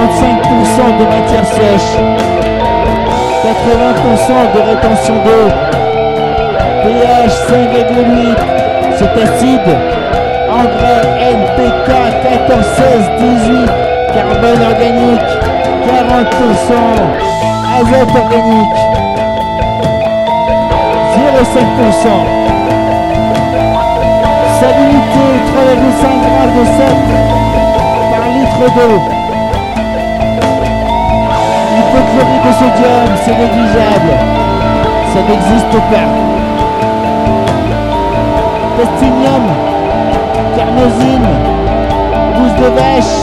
45% de matière sèche, 80% de rétention d'eau, pH 5,8, c'est acide, engrais NPK 14, 16, 18, carbone organique 40%, azote organique 0,5%, salinité 3,5 g de sel par litre d'eau. Hypochlorite de sodium, c'est négligeable, ça n'existe pas. Testinium, carnosine, gousse de vache.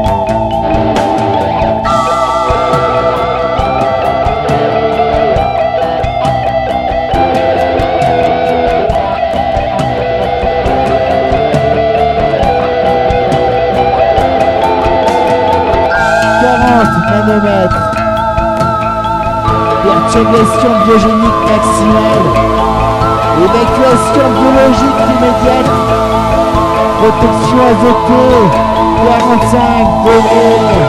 Nanomètres. Perturbation biogénique maximale. Évacuation biologique immédiate. Protection azotée 45 degrés.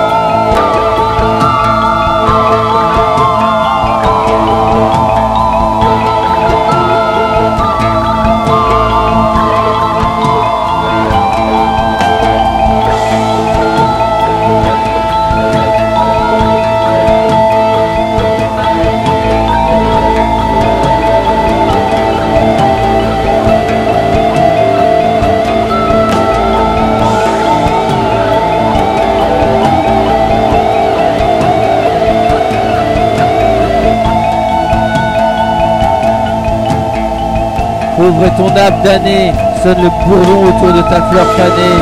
Ouvre ton âme damnée, sonne le bourdon autour de ta fleur fanée.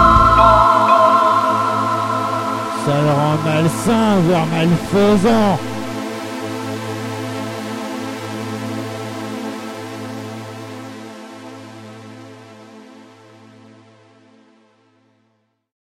Ça le rend malsain, voire malfaisant.